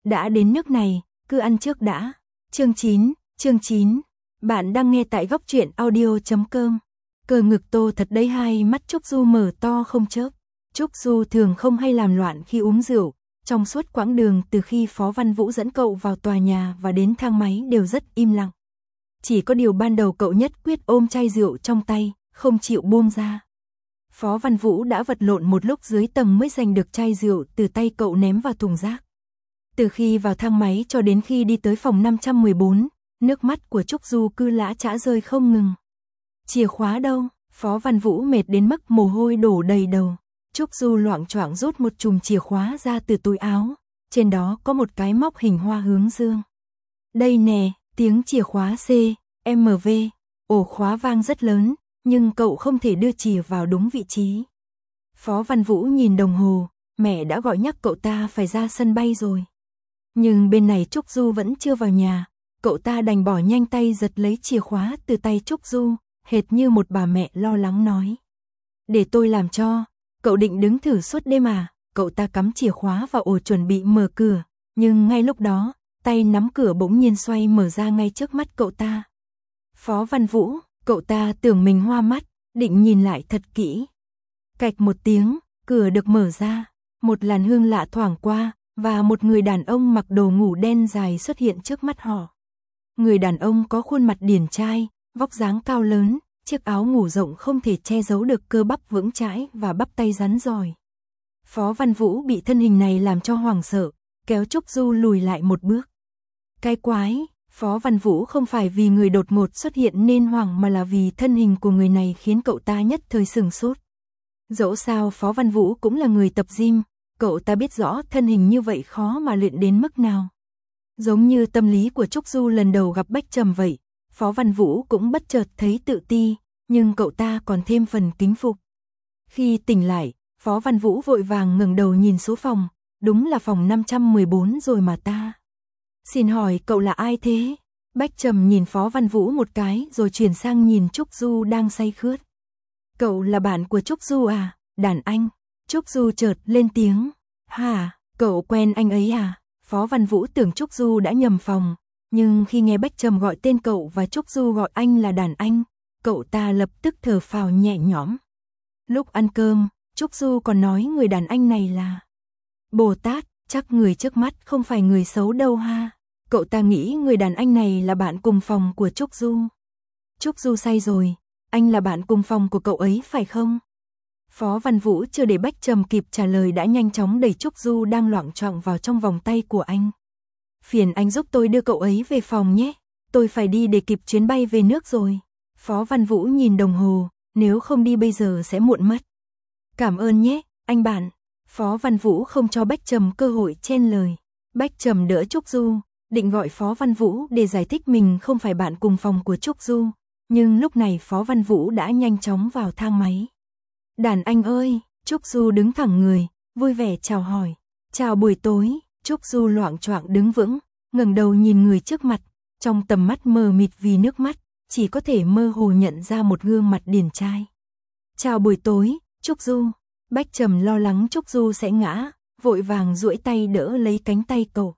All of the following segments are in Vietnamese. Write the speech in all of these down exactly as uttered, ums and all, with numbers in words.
Đã đến nước này, cứ ăn trước đã. Chương chín, chương chín. Bạn đang nghe tại góc truyện audio chấm com. Cờ ngực to thật đấy, hai mắt Trúc Du mở to không chớp. Trúc Du thường không hay làm loạn khi uống rượu, trong suốt quãng đường từ khi Phó Văn Vũ dẫn cậu vào tòa nhà và đến thang máy đều rất im lặng. Chỉ có điều ban đầu cậu nhất quyết ôm chai rượu trong tay, không chịu buông ra. Phó Văn Vũ đã vật lộn một lúc dưới tầng mới giành được chai rượu từ tay cậu ném vào thùng rác. Từ khi vào thang máy cho đến khi đi tới phòng năm trăm mười bốn, nước mắt của Trúc Du cứ lã chã rơi không ngừng. Chìa khóa đâu? Phó Văn Vũ mệt đến mức mồ hôi đổ đầy đầu. Trúc Du loạng choạng rút một chùm chìa khóa ra từ túi áo, trên đó có một cái móc hình hoa hướng dương. Đây nè, tiếng chìa khóa C, M V, ổ khóa vang rất lớn, nhưng cậu không thể đưa chìa vào đúng vị trí. Phó Văn Vũ nhìn đồng hồ, mẹ đã gọi nhắc cậu ta phải ra sân bay rồi. Nhưng bên này Trúc Du vẫn chưa vào nhà, cậu ta đành bỏ nhanh tay giật lấy chìa khóa từ tay Trúc Du, hệt như một bà mẹ lo lắng nói. Để tôi làm cho, cậu định đứng thử suốt đêm à? Cậu ta cắm chìa khóa vào ổ chuẩn bị mở cửa, nhưng ngay lúc đó, tay nắm cửa bỗng nhiên xoay mở ra ngay trước mắt cậu ta. Phó Văn Vũ, cậu ta tưởng mình hoa mắt, định nhìn lại thật kỹ. Cạch một tiếng, cửa được mở ra, một làn hương lạ thoảng qua, và một người đàn ông mặc đồ ngủ đen dài xuất hiện trước mắt họ. Người đàn ông có khuôn mặt điển trai, vóc dáng cao lớn, chiếc áo ngủ rộng không thể che giấu được cơ bắp vững chãi và bắp tay rắn rỏi. Phó Văn Vũ bị thân hình này làm cho hoảng sợ, kéo Trúc Du lùi lại một bước. Cái quái, Phó Văn Vũ không phải vì người đột ngột xuất hiện nên hoảng mà là vì thân hình của người này khiến cậu ta nhất thời sửng sốt. Dẫu sao Phó Văn Vũ cũng là người tập gym, cậu ta biết rõ thân hình như vậy khó mà luyện đến mức nào. Giống như tâm lý của Trúc Du lần đầu gặp Bách Trầm vậy, Phó Văn Vũ cũng bất chợt thấy tự ti, nhưng cậu ta còn thêm phần kính phục. Khi tỉnh lại, Phó Văn Vũ vội vàng ngẩng đầu nhìn số phòng, đúng là phòng năm trăm mười bốn rồi mà ta. Xin hỏi cậu là ai thế? Bách Trầm nhìn Phó Văn Vũ một cái rồi chuyển sang nhìn Trúc Du đang say khướt. Cậu là bạn của Trúc Du à? Đàn anh. Trúc Du chợt lên tiếng. Hả, cậu quen anh ấy à? Phó Văn Vũ tưởng Trúc Du đã nhầm phòng, nhưng khi nghe Bách Trầm gọi tên cậu và Trúc Du gọi anh là đàn anh, cậu ta lập tức thở phào nhẹ nhõm. Lúc ăn cơm, Trúc Du còn nói người đàn anh này là Bồ Tát, chắc người trước mắt không phải người xấu đâu ha. Cậu ta nghĩ người đàn anh này là bạn cùng phòng của Trúc Du. Trúc Du say rồi, anh là bạn cùng phòng của cậu ấy phải không? Phó Văn Vũ chưa để Bách Trầm kịp trả lời đã nhanh chóng đẩy Trúc Du đang loạng choạng vào trong vòng tay của anh. Phiền anh giúp tôi đưa cậu ấy về phòng nhé, tôi phải đi để kịp chuyến bay về nước rồi. Phó Văn Vũ nhìn đồng hồ, nếu không đi bây giờ sẽ muộn mất. Cảm ơn nhé, anh bạn. Phó Văn Vũ không cho Bách Trầm cơ hội chen lời. Bách Trầm đỡ Trúc Du, định gọi Phó Văn Vũ để giải thích mình không phải bạn cùng phòng của Trúc Du, nhưng lúc này Phó Văn Vũ đã nhanh chóng vào thang máy. Đàn anh ơi, Trúc Du đứng thẳng người, vui vẻ chào hỏi. Chào buổi tối. Trúc Du loạng choạng đứng vững, ngẩng đầu nhìn người trước mặt, trong tầm mắt mờ mịt vì nước mắt, chỉ có thể mơ hồ nhận ra một gương mặt điển trai. Chào buổi tối, Trúc Du. Bách Trầm lo lắng Trúc Du sẽ ngã, vội vàng duỗi tay đỡ lấy cánh tay cậu.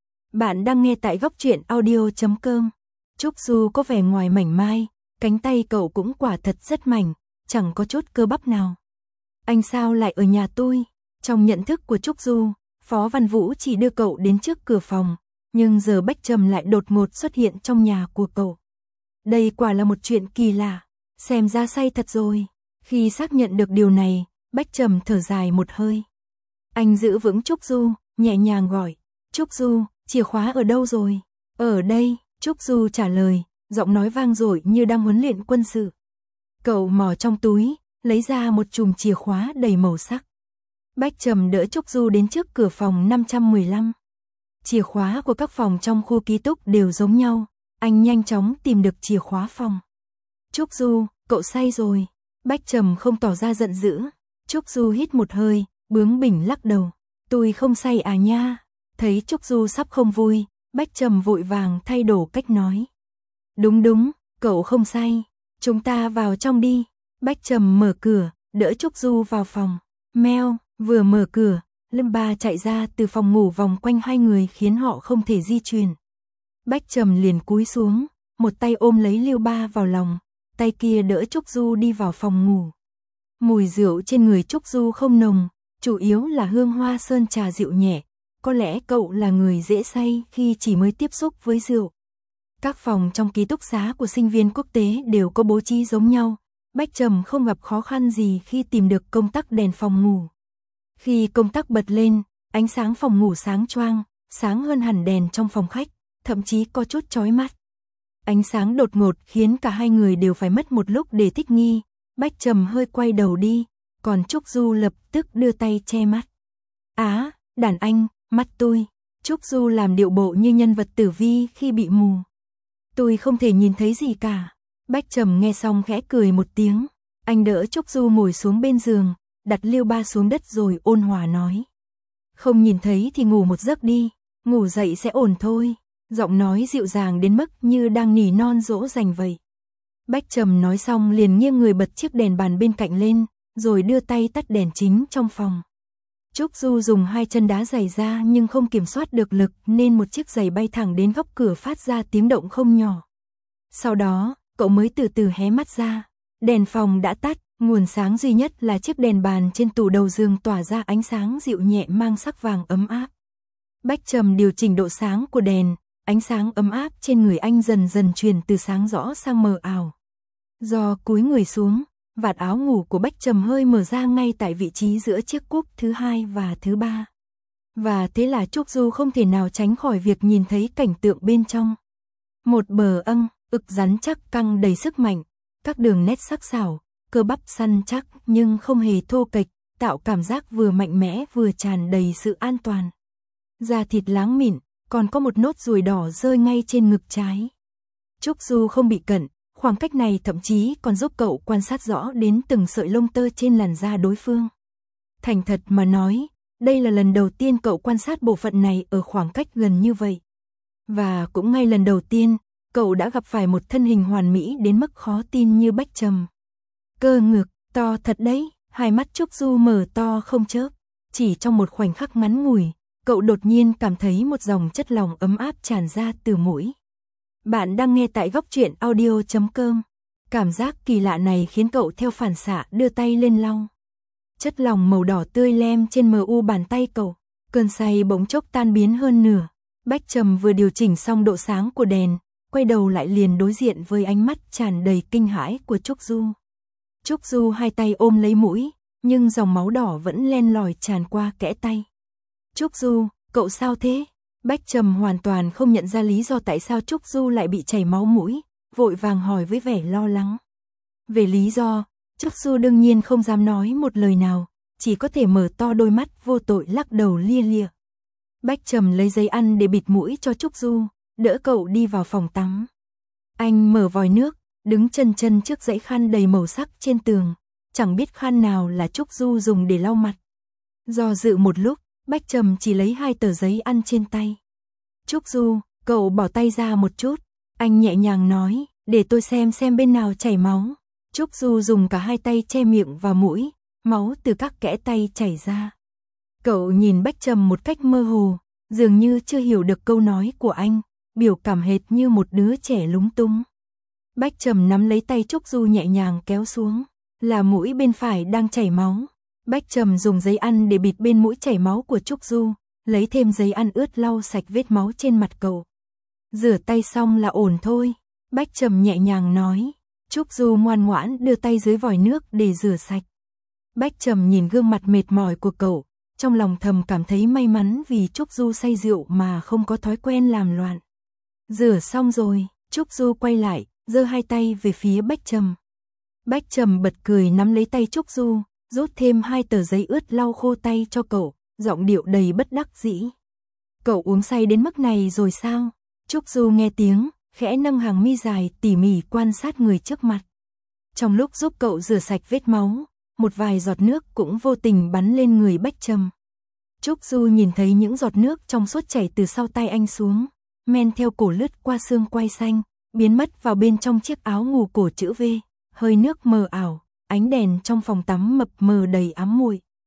Bạn đang nghe tại góc truyện audio chấm com. Trúc Du có vẻ ngoài mảnh mai, cánh tay cậu cũng quả thật rất mảnh, chẳng có chút cơ bắp nào. Anh sao lại ở nhà tôi? Trong nhận thức của Trúc Du, Phó Văn Vũ chỉ đưa cậu đến trước cửa phòng, nhưng giờ Bách Trầm lại đột ngột xuất hiện trong nhà của cậu. Đây quả là một chuyện kỳ lạ, xem ra say thật rồi. Khi xác nhận được điều này, Bách Trầm thở dài một hơi. Anh giữ vững Trúc Du, nhẹ nhàng gọi. Trúc Du, chìa khóa ở đâu rồi? Ở đây, Trúc Du trả lời, giọng nói vang dội như đang huấn luyện quân sự. Cậu mò trong túi, lấy ra một chùm chìa khóa đầy màu sắc. Bách Trầm đỡ Trúc Du đến trước cửa phòng năm trăm mười lăm. Chìa khóa của các phòng trong khu ký túc đều giống nhau, anh nhanh chóng tìm được chìa khóa phòng. Trúc Du, cậu say rồi. Bách Trầm không tỏ ra giận dữ. Trúc Du hít một hơi, bướng bỉnh lắc đầu. Tôi không say à nha. Thấy Trúc Du sắp không vui, Bách Trầm vội vàng thay đổi cách nói. Đúng đúng, cậu không say. Chúng ta vào trong đi. Bách Trầm mở cửa, đỡ Trúc Du vào phòng. Meo, vừa mở cửa, Lâm Ba chạy ra từ phòng ngủ vòng quanh hai người khiến họ không thể di chuyển. Bách Trầm liền cúi xuống, một tay ôm lấy Lưu Ba vào lòng, tay kia đỡ Trúc Du đi vào phòng ngủ. Mùi rượu trên người Trúc Du không nồng, chủ yếu là hương hoa sơn trà dịu nhẹ, có lẽ cậu là người dễ say khi chỉ mới tiếp xúc với rượu. Các phòng trong ký túc xá của sinh viên quốc tế đều có bố trí giống nhau, Bách Trầm không gặp khó khăn gì khi tìm được công tắc đèn phòng ngủ. Khi công tắc bật lên, ánh sáng phòng ngủ sáng choang, sáng hơn hẳn đèn trong phòng khách, thậm chí có chút chói mắt. Ánh sáng đột ngột khiến cả hai người đều phải mất một lúc để thích nghi, Bách Trầm hơi quay đầu đi, còn Trúc Du lập tức đưa tay che mắt. Á, đàn anh, mắt tôi. Trúc Du làm điệu bộ như nhân vật tử vi khi bị mù. Tôi không thể nhìn thấy gì cả. Bách Trầm nghe xong khẽ cười một tiếng. Anh đỡ Trúc Du ngồi xuống bên giường, đặt Lưu Ba xuống đất rồi ôn hòa nói. Không nhìn thấy thì ngủ một giấc đi, ngủ dậy sẽ ổn thôi. Giọng nói dịu dàng đến mức như đang nỉ non dỗ dành vậy. Bách Trầm nói xong liền nghiêng người bật chiếc đèn bàn bên cạnh lên, rồi đưa tay tắt đèn chính trong phòng. Trúc Du dùng hai chân đá giày ra nhưng không kiểm soát được lực nên một chiếc giày bay thẳng đến góc cửa phát ra tiếng động không nhỏ. Sau đó, cậu mới từ từ hé mắt ra. Đèn phòng đã tắt, nguồn sáng duy nhất là chiếc đèn bàn trên tủ đầu giường tỏa ra ánh sáng dịu nhẹ mang sắc vàng ấm áp. Bách Trầm điều chỉnh độ sáng của đèn, ánh sáng ấm áp trên người anh dần dần chuyển từ sáng rõ sang mờ ảo. Do cúi người xuống, vạt áo ngủ của Bách Trầm hơi mở ra ngay tại vị trí giữa chiếc cúc thứ hai và thứ ba. Và thế là Trúc Du không thể nào tránh khỏi việc nhìn thấy cảnh tượng bên trong. Một bờ âng, ực rắn chắc căng đầy sức mạnh, các đường nét sắc sảo, cơ bắp săn chắc nhưng không hề thô kệch, tạo cảm giác vừa mạnh mẽ vừa tràn đầy sự an toàn. Da thịt láng mịn, còn có một nốt ruồi đỏ rơi ngay trên ngực trái. Trúc Du không bị cận, khoảng cách này thậm chí còn giúp cậu quan sát rõ đến từng sợi lông tơ trên làn da đối phương. Thành thật mà nói, đây là lần đầu tiên cậu quan sát bộ phận này ở khoảng cách gần như vậy. Và cũng ngay lần đầu tiên, cậu đã gặp phải một thân hình hoàn mỹ đến mức khó tin như Bách Trầm. Cơ ngực, to thật đấy, hai mắt Trúc Du mở to không chớp. Chỉ trong một khoảnh khắc ngắn ngủi, cậu đột nhiên cảm thấy một dòng chất lỏng ấm áp tràn ra từ mũi. Bạn đang nghe tại góc truyện audio chấm com. Cảm giác kỳ lạ này khiến cậu theo phản xạ đưa tay lên lau. Chất lỏng màu đỏ tươi lem trên mờ u bàn tay cậu, cơn say bỗng chốc tan biến hơn nửa. Bách Trầm vừa điều chỉnh xong độ sáng của đèn, quay đầu lại liền đối diện với ánh mắt tràn đầy kinh hãi của Trúc Du. Trúc Du hai tay ôm lấy mũi, nhưng dòng máu đỏ vẫn len lỏi tràn qua kẽ tay. Trúc Du, cậu sao thế? Bách Trầm hoàn toàn không nhận ra lý do tại sao Trúc Du lại bị chảy máu mũi, vội vàng hỏi với vẻ lo lắng. Về lý do, Trúc Du đương nhiên không dám nói một lời nào, chỉ có thể mở to đôi mắt vô tội lắc đầu lia lịa. Bách Trầm lấy giấy ăn để bịt mũi cho Trúc Du, đỡ cậu đi vào phòng tắm. Anh mở vòi nước, đứng chân chân trước dãy khăn đầy màu sắc trên tường, chẳng biết khăn nào là Trúc Du dùng để lau mặt. Do dự một lúc, Bách Trầm chỉ lấy hai tờ giấy ăn trên tay. Trúc Du, cậu bỏ tay ra một chút, anh nhẹ nhàng nói, để tôi xem xem bên nào chảy máu. Trúc Du dùng cả hai tay che miệng và mũi, máu từ các kẽ tay chảy ra. Cậu nhìn Bách Trầm một cách mơ hồ, dường như chưa hiểu được câu nói của anh, biểu cảm hệt như một đứa trẻ lúng túng. Bách Trầm nắm lấy tay Trúc Du nhẹ nhàng kéo xuống, là mũi bên phải đang chảy máu. Bách Trầm dùng giấy ăn để bịt bên mũi chảy máu của Trúc Du, lấy thêm giấy ăn ướt lau sạch vết máu trên mặt cậu. Rửa tay xong là ổn thôi, Bách Trầm nhẹ nhàng nói. Trúc Du ngoan ngoãn đưa tay dưới vòi nước để rửa sạch. Bách Trầm nhìn gương mặt mệt mỏi của cậu, trong lòng thầm cảm thấy may mắn vì Trúc Du say rượu mà không có thói quen làm loạn. Rửa xong rồi, Trúc Du quay lại, giơ hai tay về phía Bách Trầm. Bách Trầm bật cười nắm lấy tay Trúc Du, rút thêm hai tờ giấy ướt lau khô tay cho cậu, giọng điệu đầy bất đắc dĩ. Cậu uống say đến mức này rồi sao? Trúc Du nghe tiếng, khẽ nâng hàng mi dài tỉ mỉ quan sát người trước mặt. Trong lúc giúp cậu rửa sạch vết máu, một vài giọt nước cũng vô tình bắn lên người Bách Trầm. Trúc Du nhìn thấy những giọt nước trong suốt chảy từ sau tay anh xuống, men theo cổ lướt qua xương quai xanh, biến mất vào bên trong chiếc áo ngủ cổ chữ V, hơi nước mờ ảo, ánh đèn trong phòng tắm mập mờ đầy ám muội.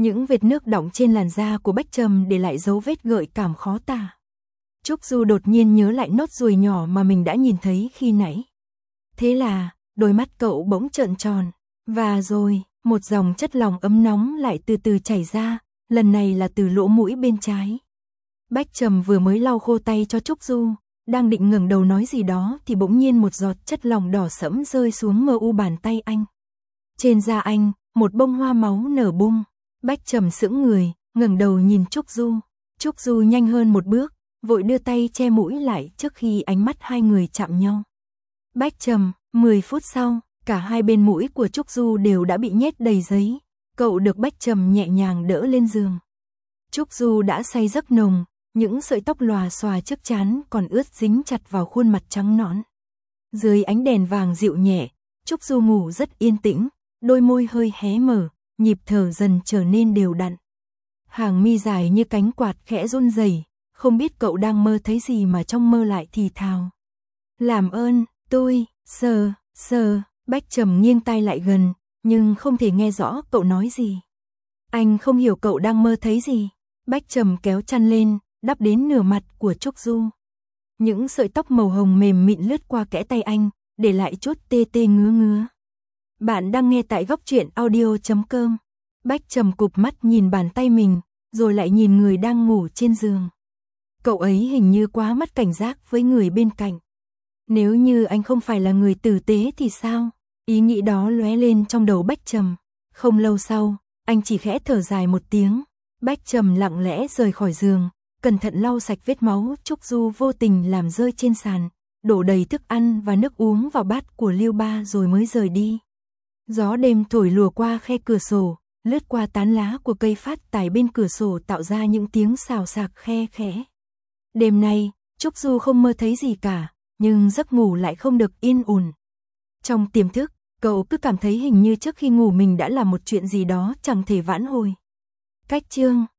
Những vệt nước đọng trên làn da của Bách Trầm để lại dấu vết gợi cảm khó tả. Trúc Du đột nhiên nhớ lại nốt ruồi nhỏ mà mình đã nhìn thấy khi nãy. Thế là, đôi mắt cậu bỗng trợn tròn. Và rồi, một dòng chất lỏng ấm nóng lại từ từ chảy ra, lần này là từ lỗ mũi bên trái. Bách Trầm vừa mới lau khô tay cho Trúc Du, đang định ngẩng đầu nói gì đó thì bỗng nhiên một giọt chất lỏng đỏ sẫm rơi xuống mờ u bàn tay anh. Trên da anh, một bông hoa máu nở bung. Bách Trầm sững người, ngẩng đầu nhìn Trúc Du. Trúc Du nhanh hơn một bước, vội đưa tay che mũi lại trước khi ánh mắt hai người chạm nhau. Bách Trầm, mười phút sau, cả hai bên mũi của Trúc Du đều đã bị nhét đầy giấy. Cậu được Bách Trầm nhẹ nhàng đỡ lên giường. Trúc Du đã say giấc nồng, những sợi tóc lòa xòa trước trán còn ướt dính chặt vào khuôn mặt trắng nõn. Dưới ánh đèn vàng dịu nhẹ, Trúc Du ngủ rất yên tĩnh, đôi môi hơi hé mở, nhịp thở dần trở nên đều đặn. Hàng mi dài như cánh quạt khẽ run rẩy, không biết cậu đang mơ thấy gì mà trong mơ lại thì thào. Làm ơn, tôi, sờ, sờ, Bách Trầm nghiêng tai lại gần, nhưng không thể nghe rõ cậu nói gì. Anh không hiểu cậu đang mơ thấy gì. Bách Trầm kéo chăn lên, đắp đến nửa mặt của Trúc Du. Những sợi tóc màu hồng mềm mịn lướt qua kẽ tay anh, để lại chút tê tê ngứa ngứa. Bạn đang nghe tại góc truyện audio chấm com. Bách Trầm cụp mắt nhìn bàn tay mình, rồi lại nhìn người đang ngủ trên giường. Cậu ấy hình như quá mất cảnh giác với người bên cạnh. Nếu như anh không phải là người tử tế thì sao? Ý nghĩ đó lóe lên trong đầu Bách Trầm. Không lâu sau, anh chỉ khẽ thở dài một tiếng. Bách Trầm lặng lẽ rời khỏi giường, cẩn thận lau sạch vết máu Trúc Du vô tình làm rơi trên sàn, đổ đầy thức ăn và nước uống vào bát của Liêu Ba rồi mới rời đi. Gió đêm thổi lùa qua khe cửa sổ, lướt qua tán lá của cây phát tài bên cửa sổ tạo ra những tiếng xào xạc khe khẽ. Đêm nay, Trúc Du không mơ thấy gì cả, nhưng giấc ngủ lại không được yên ổn. Trong tiềm thức, cậu cứ cảm thấy hình như trước khi ngủ mình đã làm một chuyện gì đó chẳng thể vãn hồi. Cách chương